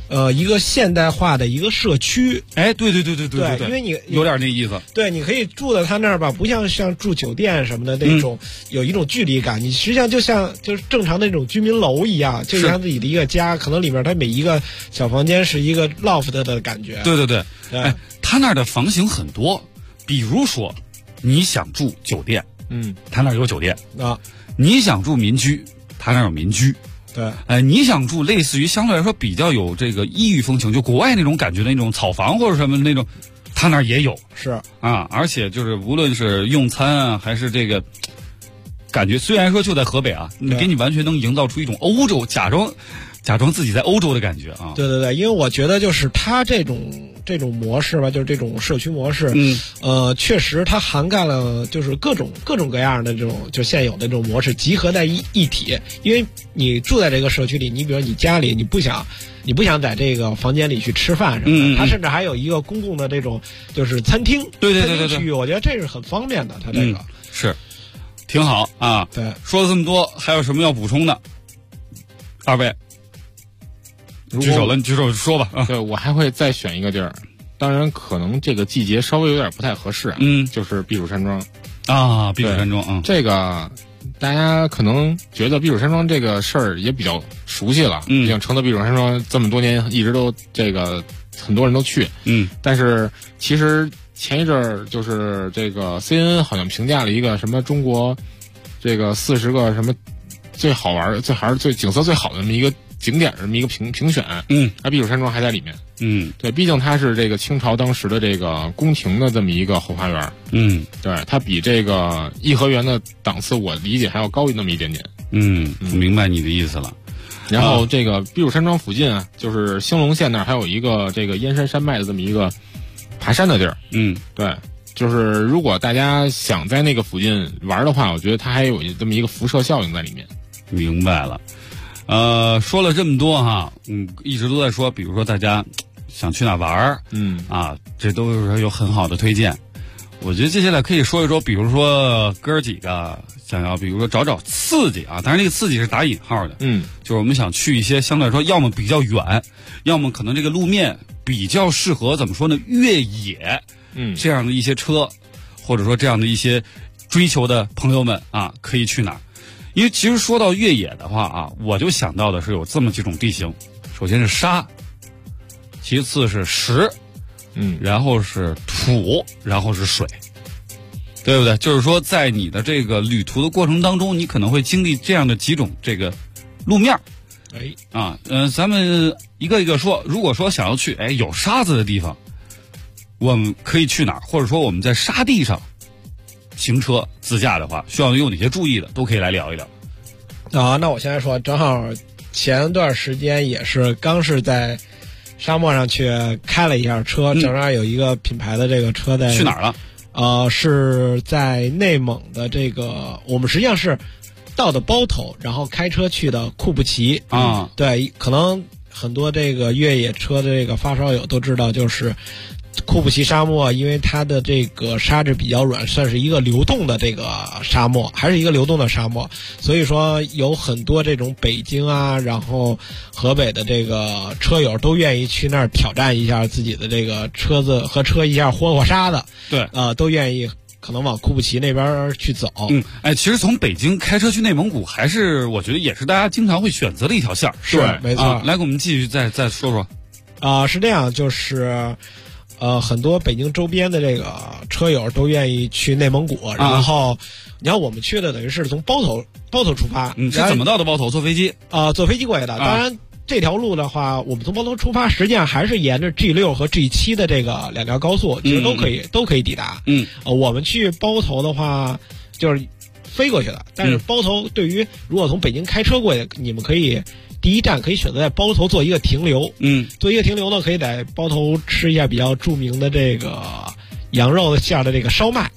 一个现代化的一个社区。 哎，对， 因为你有点那意思。 对，你可以住在他那儿吧，不像住酒店什么的那种，有一种距离感。你实际上就是正常的那种居民楼一样，就像自己的一个家，可能里面它每一个小房间是一个 loft 的感觉。 对。哎，他那儿的房型很多，比如说你想住酒店，他那儿有酒店啊； 你想住民居，他那儿有民居。 对， 你想住类似于相对来说比较有这个异域风情，就国外那种感觉的那种草房或者什么那种，他那儿也有。 是啊，而且就是无论是用餐啊，还是这个感觉，虽然说就在河北啊，给你完全能营造出一种欧洲假装自己在欧洲的感觉啊。 对，因为我觉得就是它这种模式吧，就是这种社区模式，确实它涵盖了就是各种各样的这种就现有的这种模式集合在一体。因为你住在这个社区里，你比如你家里你不想在这个房间里去吃饭什么的，它甚至还有一个公共的这种就是餐厅， 对区域，我觉得这是很方便的。它这个是挺好啊。 对， 说了这么多，还有什么要补充的？二位举手了，你举手说吧。 对，我还会再选一个地儿，当然可能这个季节稍微有点不太合适，就是避暑山庄啊。避暑山庄， 这个大家可能觉得避暑山庄这个事儿也比较熟悉了，毕竟承德避暑山庄这么多年一直都这个很多人都去，但是其实前一阵儿就是这个 CNN 好像评价了一个什么中国这个40个什么最好玩、最景色最好的那么一个景点这么一个评选，而避暑山庄还在里面，对，毕竟它是这个清朝当时的这个宫廷的这么一个后花园，对，它比这个颐和园的档次我理解还要高那么一点点， 我明白你的意思了。 然后这个避暑山庄附近啊，就是兴隆县那儿还有一个这个燕山山脉的这么一个爬山的地儿，对，就是如果大家想在那个附近玩的话，我觉得它还有这么一个辐射效应在里面。 明白了。说了这么多哈，一直都在说，比如说大家想去哪玩这都是有很好的推荐。我觉得接下来可以说一说，比如说哥儿几个想要，比如说找刺激啊，当然这个刺激是打引号的，就是我们想去一些相对来说要么比较远，要么可能这个路面比较适合怎么说呢，越野，这样的一些车，或者说这样的一些追求的朋友们啊，可以去哪儿？因为其实说到越野的话啊，我就想到的是有这么几种地形，首先是沙，其次是石，然后是土，然后是水，对不对？就是说在你的这个旅途的过程当中，你可能会经历这样的几种这个路面。咱们一个一个说。如果说想要去有沙子的地方，我们可以去哪儿？或者说我们在沙地上行车自驾的话，需要有哪些注意的，都可以来聊一聊。 那我现在说，正好前段时间也是刚是在沙漠上去开了一下车，正好有一个品牌的这个车在去哪儿了？ 是在内蒙的这个，我们实际上是到的包头，然后开车去的库布齐啊。 对，可能很多这个越野车的这个发烧友都知道，就是库布齐沙漠，因为它的这个沙质比较软，算是一个流动的这个沙漠，还是一个流动的沙漠，所以说有很多这种北京啊，然后河北的这个车友都愿意去那儿挑战一下自己的这个车子和车一下豁沙的， 对， 都愿意可能往库布齐那边去走。 其实从北京开车去内蒙古，还是我觉得也是大家经常会选择的一条线。 是，没错。 来，给我们继续再说说。 是这样，就是很多北京周边的这个车友都愿意去内蒙古，然后你看我们去的等于是从包头出发。 是怎么到的包头？坐飞机？ 坐飞机过去的。当然这条路的话，我们从包头出发，实际上还是沿着 G6 和 G7 的这个两条高速，其实都可以抵达。我们去包头的话就是飞过去的，但是包头对于如果从北京开车过去，你们可以第一站可以选择在包头做一个停留。做一个停留呢，可以在包头吃一下比较著名的这个羊肉馅的这个烧麦。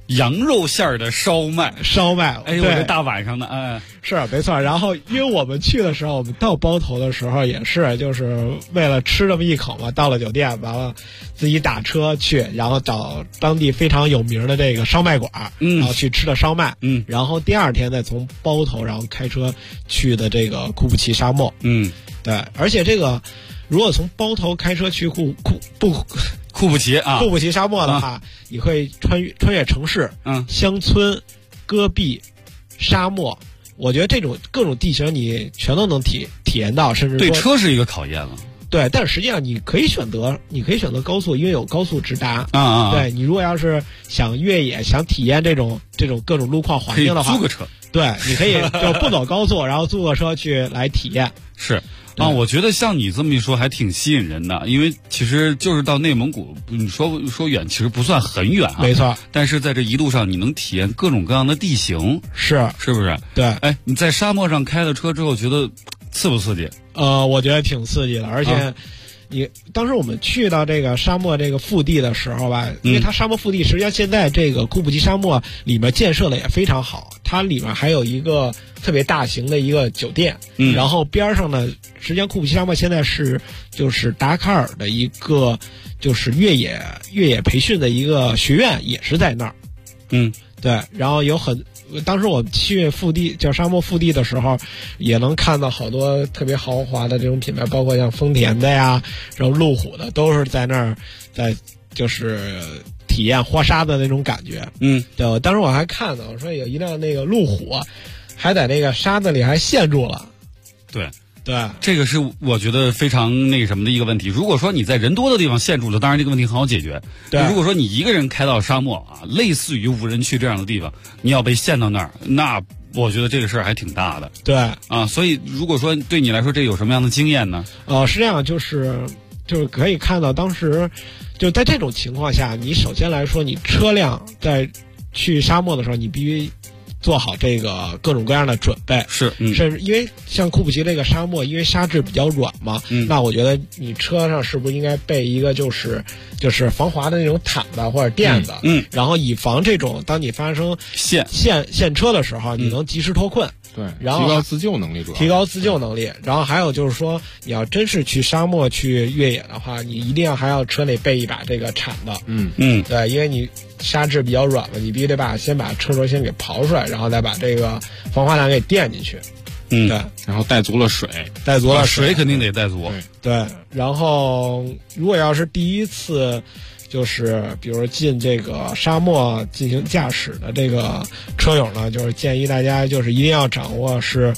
羊肉馅儿的烧麦，哎呦，我这大晚上的，哎， 是没错。然后因为我们去的时候，我们到包头的时候也是，就是为了吃这么一口嘛，到了酒店完了自己打车去，然后找当地非常有名的这个烧麦馆，然后去吃的烧麦，然后第二天再从包头然后开车去的这个库布齐沙漠，对，而且这个如果从包头开车去库布齐沙漠的话，你会穿越城市、乡村、戈壁、沙漠，我觉得这种各种地形你全都能体验到，甚至对车是一个考验了。 对，但实际上你可以选择高速，因为有高速直达。对，你如果要是想越野，想体验这种各种路况环境的话， 可以租个车。 对，你可以就不走高速，然后租个车去来体验。 是。我觉得像你这么一说还挺吸引人的，因为其实就是到内蒙古，你说远其实不算很远啊， 没错。 但是在这一路上，你能体验各种各样的地形，是不是？ 对。 哎，你在沙漠上开了车之后，觉得刺不刺激？ 我觉得挺刺激的，而且当时我们去到这个沙漠这个腹地的时候吧，因为它沙漠腹地实际上现在这个库布齐沙漠里面建设的也非常好，它里面还有一个特别大型的一个酒店，然后边上呢，实际上库布齐沙漠现在就是达喀尔的一个就是越野培训的一个学院也是在那儿，对，然后当时我去腹地叫沙漠腹地的时候，也能看到好多特别豪华的这种品牌，包括像丰田的呀，然后路虎的，都是在那儿在就是体验活沙的那种感觉。对，当时我还看到我说有一辆那个路虎，还在那个沙子里还陷住了。对， 这个是我觉得非常那什么的一个问题。如果说你在人多的地方陷住了，当然这个问题很好解决。对，如果说你一个人开到沙漠啊，类似于无人区这样的地方，你要被陷到那儿，那我觉得这个事儿还挺大的。 对啊，所以如果说对你来说这有什么样的经验呢？ 是这样，就是可以看到当时就在这种情况下，你首先来说，你车辆在去沙漠的时候，你必须做好这个各种各样的准备，甚至因为像库布齐这个沙漠，因为沙质比较软嘛，那我觉得你车上是不是应该备一个就是防滑的那种毯子或者垫子，然后以防这种当你发生陷车的时候，你能及时脱困。 对， 然后提高自救能力， 提高自救能力。然后还有就是说，你要真是去沙漠去越野的话，你一定还要车内备一把这个铲子。对，因为你沙质比较软了，你必须得先把车轴先给刨出来，然后再把这个防滑毯给垫进去。对， 然后带足了水， 水肯定得带足。 对，然后如果要是第一次。就是比如进这个沙漠进行驾驶的这个车友呢，就是建议大家就是一定要掌握是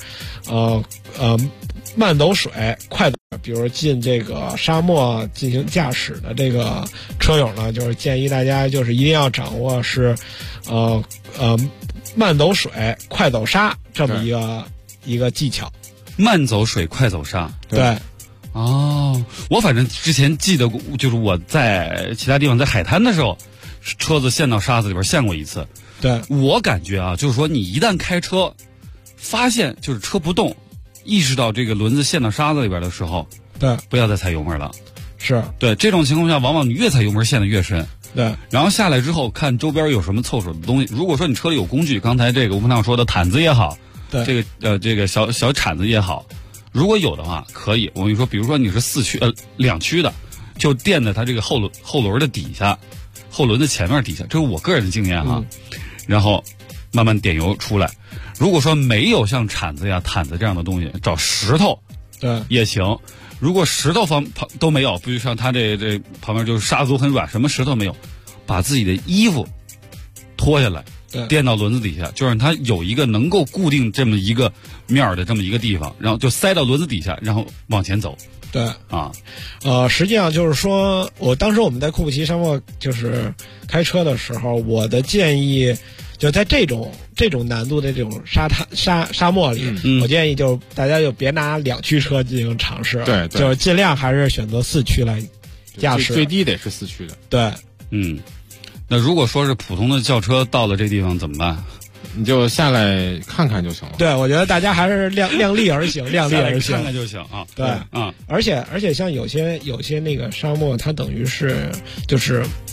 慢走水快走。比如进这个沙漠进行驾驶的这个车友呢，就是建议大家就是一定要掌握是慢走水快走沙这么一个技巧。 慢走水快走沙。 对。 我反正之前记得，就是我在其他地方在海滩的时候，车子陷到沙子里边陷过一次。 对， 我感觉啊，就是说你一旦开车，发现就是车不动，意识到这个轮子陷到沙子里边的时候， 对， 不要再踩油门了。 是对这种情况下，往往你越踩油门陷得越深。 对， 然后下来之后看周边有什么凑手的东西。如果说你车里有工具，刚才这个吴胖说的毯子也好， 对， 这个小铲子也好。如果有的话，可以。我跟你说，比如说你是2驱的，就垫在它这个后轮的底下，后轮的前面底下，这是我个人的经验哈。然后慢慢点油出来。如果说没有像铲子呀、毯子这样的东西，找石头， 对也行。如果石头旁都没有，比如像它这旁边就是沙足很软，什么石头没有，把自己的衣服脱下来。垫到轮子底下，就让它有一个能够固定这么一个面儿的这么一个地方，然后就塞到轮子底下，然后往前走。 对啊， 实际上就是说，当时我们在库布齐沙漠就是开车的时候，我的建议就在这种难度的这种沙漠里，我建议就大家就别拿2驱车进行尝试， 对， 就是尽量还是选择4驱来驾驶， 最低得是4驱的。 对， 那如果说是普通的轿车到了这地方怎么办？ 你就下来看看就行了。 对，我觉得大家还是量力而行，量力而行， 看看就行啊。 对，而且像有些那个沙漠，它等于是就是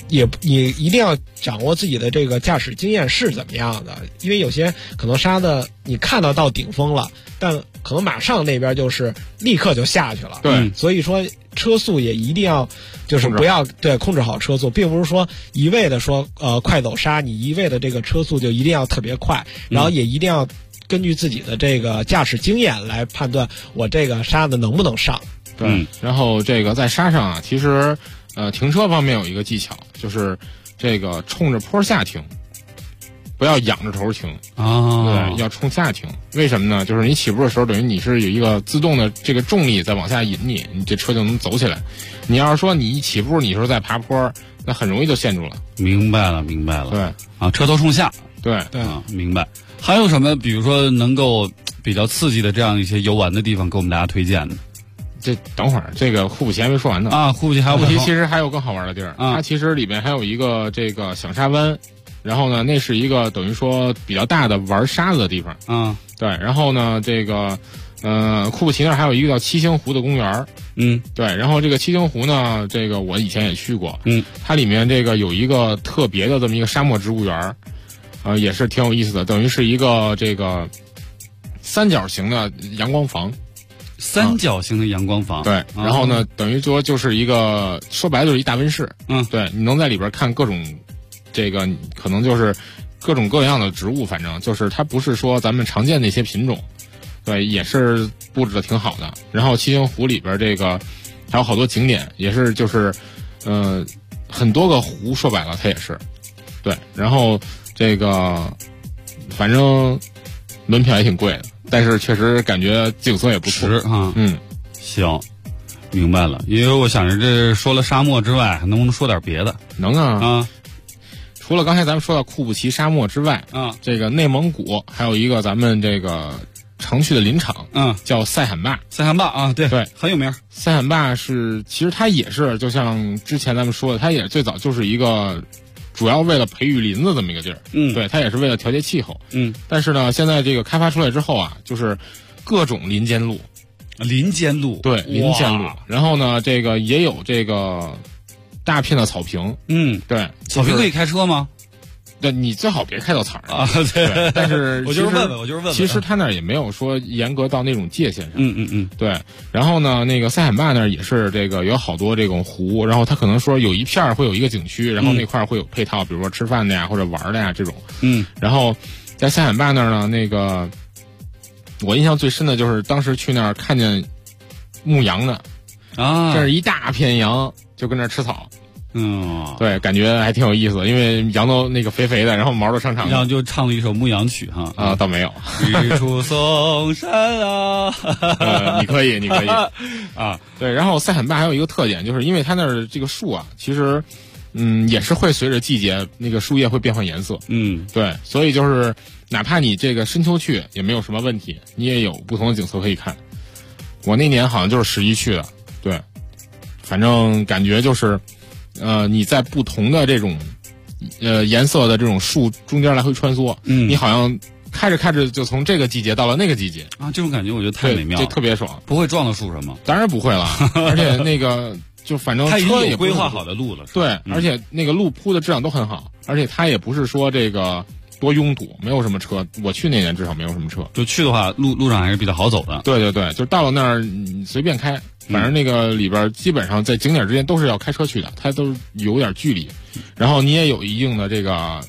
你一定要掌握自己的这个驾驶经验是怎么样的，因为有些可能刹的你看到顶峰了，但可能马上那边就是立刻就下去了。 对， 所以说车速也一定要就是不要控制好车速，并不是说一味的说快走刹，你一味的这个车速就一定要特别快，然后也一定要根据自己的这个驾驶经验来判断我这个刹的能不能上。 对，然后这个在刹上啊，其实停车方面有一个技巧，就是这个冲着坡下停，不要仰着头停对，要冲下停。为什么呢？就是你起步的时候，等于你是有一个自动的这个重力在往下引你这车就能走起来。你要是说你一起步，你说在爬坡，那很容易就陷住了。 明白了。 对啊，车头冲下。 对啊，明白。还有什么比如说能够比较刺激的这样一些游玩的地方给我们大家推荐呢？ 这等会儿这个库布齐还没说完呢啊！库布齐其实还有更好玩的地儿它其实里面还有一个这个响沙湾，然后呢那是一个等于说比较大的玩沙子的地方对，然后呢这个库布齐那儿还有一个叫七星湖的公园对，然后这个七星湖呢这个我以前也去过它里面这个有一个特别的这么一个沙漠植物园也是挺有意思的，等于是一个这个三角形的阳光房。 三角形的阳光房对，然后呢等于说就是一个说白了就是一大温室对，你能在里边看各种这个可能就是各种各样的植物，反正就是它不是说咱们常见的一些品种对，也是布置的挺好的。然后七星湖里边这个还有好多景点，也是就是很多个湖，说白了它也是对，然后这个反正门票也挺贵的，但是确实感觉景色也不错行，明白了。因为我想着这说了沙漠之外，还能不能说点别的？ 能除了刚才咱们说到库布齐沙漠之外这个内蒙古还有一个咱们这个常去的林场叫塞罕坝。 塞罕坝对，很有名。 塞罕坝是其实它也是就像之前咱们说的，它也最早就是一个主要为了培育林子这么一个地儿对，它也是为了调节气候但是呢现在这个开发出来之后啊，就是各种林间路对， 林间路，然后呢这个也有这个大片的草坪对， 草坪可以开车吗？ 对，你最好别开到草上对， 但是我就是问其实他那儿也没有说严格到那种界限上对，然后呢那个塞罕坝那儿也是这个有好多这种湖，然后它可能说有一片会有一个景区，然后那块会有配套，比如说吃饭的呀或者玩的呀这种然后在塞罕坝那儿呢，那个我印象最深的就是当时去那儿看见牧羊的这是一大片羊就跟那儿吃草对，感觉还挺有意思的，因为羊都那个肥肥的，然后毛都长长的， 然后就唱了一首牧羊曲倒没有日出嵩山你可以对，然后塞罕坝还有一个特点，就是因为它那儿这个树啊其实也是会随着季节那个树叶会变换颜色对，所以就是哪怕你这个深秋去也没有什么问题，你也有不同的景色可以看。我那年好像就是11去的对，反正感觉就是你在不同的这种颜色的这种树中间来回穿梭你好像开着就从这个季节到了那个季节这种感觉我觉得太美妙了， 这特别爽。 不会撞到树上吗？ 当然不会了而且那个就反正它已经车也有规划好的路了对而且那个路铺的质量都很好，而且它也不是说这个多拥堵，没有什么车，我去那年至少没有什么车， 就去的话路上还是比较好走的。 对，就到了那儿你随便开，反正那个里边基本上在景点之间都是要开车去的，它都有点距离，然后你也有一定的这个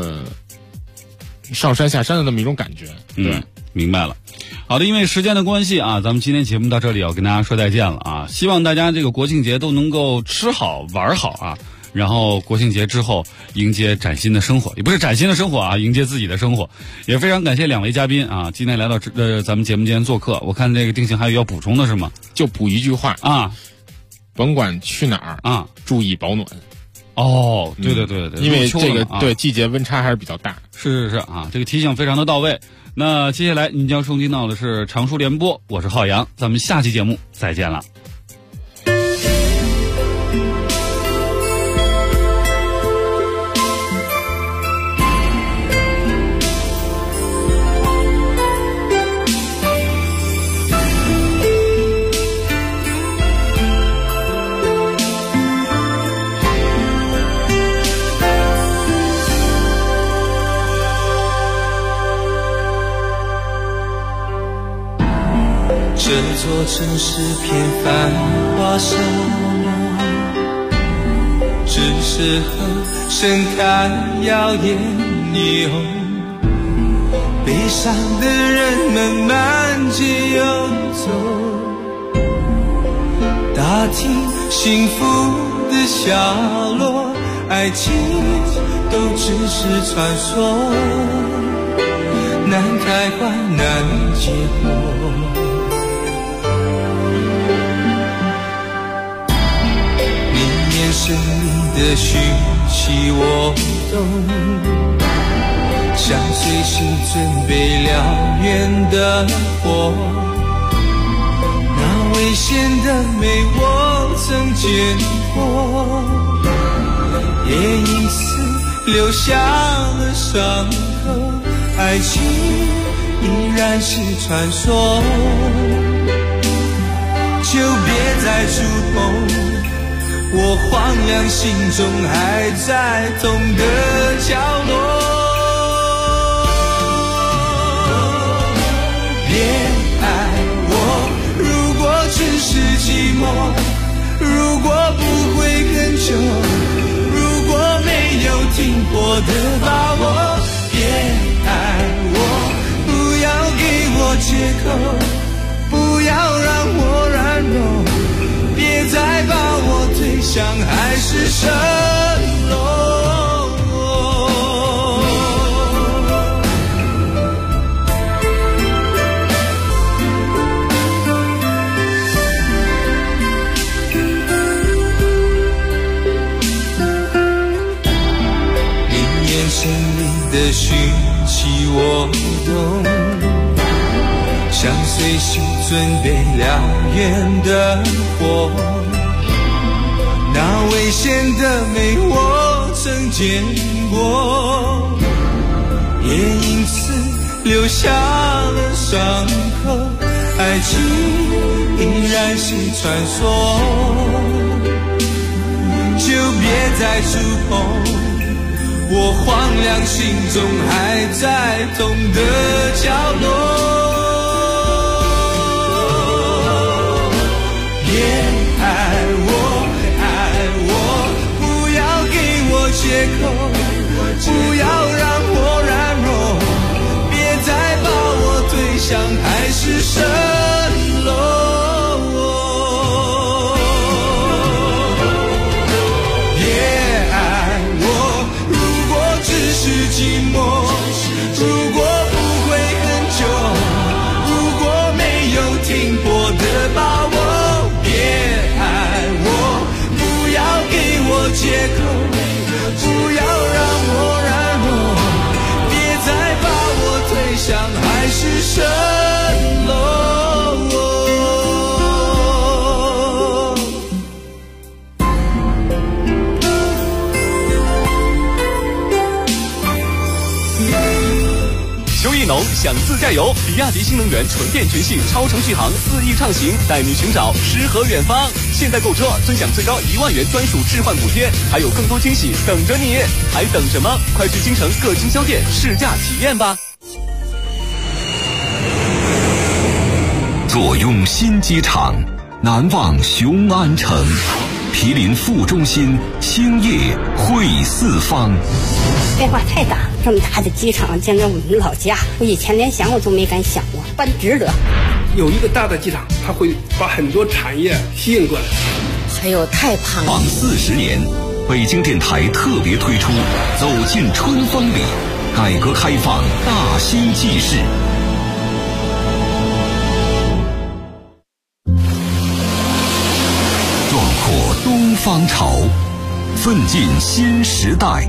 上山下山的那么一种感觉。对， 明白了。好的，因为时间的关系啊，咱们今天节目到这里要跟大家说再见了啊！希望大家这个国庆节都能够吃好玩好啊，然后国庆节之后迎接崭新的生活，也不是崭新的生活啊，迎接自己的生活。也非常感谢两位嘉宾啊，今天来到咱们节目间做客。我看这个定性还有要补充的是吗？ 就补一句话甭管去哪儿注意保暖。 对， 因为这个对季节温差还是比较大。 是这个提醒非常的到位。那接下来您将收听到的是常熟联播，我是浩洋，咱们下期节目再见了。 这座城市偏繁华沙漠，只适合盛开耀眼霓虹。悲伤的人们满街游走，打听幸福的下落，爱情都只是传说，难开怀难解惑。生命的讯息我懂，像随时准备燎原的火，那危险的美我曾见过，也因此留下了伤口。爱情依然是传说，就别再触碰我荒凉心中还在痛的角落。别爱我，如果只是寂寞，如果不会很久，如果没有停泊的把握。别爱我，不要给我借口，不要让我软弱，别再把我推向海市蜃楼。你眼神里的讯息我懂，像随时准备燎原的火，那危险的美我曾见过，也因此留下了伤口。爱情依然是传说，就别再触碰我荒凉心中还在痛的角落。别爱我，爱我，不要给我借口，不要让我软弱，别再把我推向海市蜃楼。别爱我，如果只是寂寞，如果不会很久，如果没有停泊的把握。借口，不要让我软弱，别再把我推向海市蜃楼。 秋意浓想自驾游，比亚迪新能源纯电全系超程续航4亿畅行，带你寻找诗和远方。现在购车尊享最高1万元专属置换补贴，还有更多惊喜等着你，还等什么？快去京城各经销店试驾体验吧！ 坐拥新机场，难忘雄安城，毗邻副中心，兴业汇四方。 变化太大，这么大的机场简直我们老家，我以前连想我都没敢想过，办值得。 有一个大的机场，它会把很多产业吸引过来。 还有太胖了。 榜40年，北京电台特别推出《走进春风里》，改革开放大新纪事。壮阔东方潮，奋进新时代。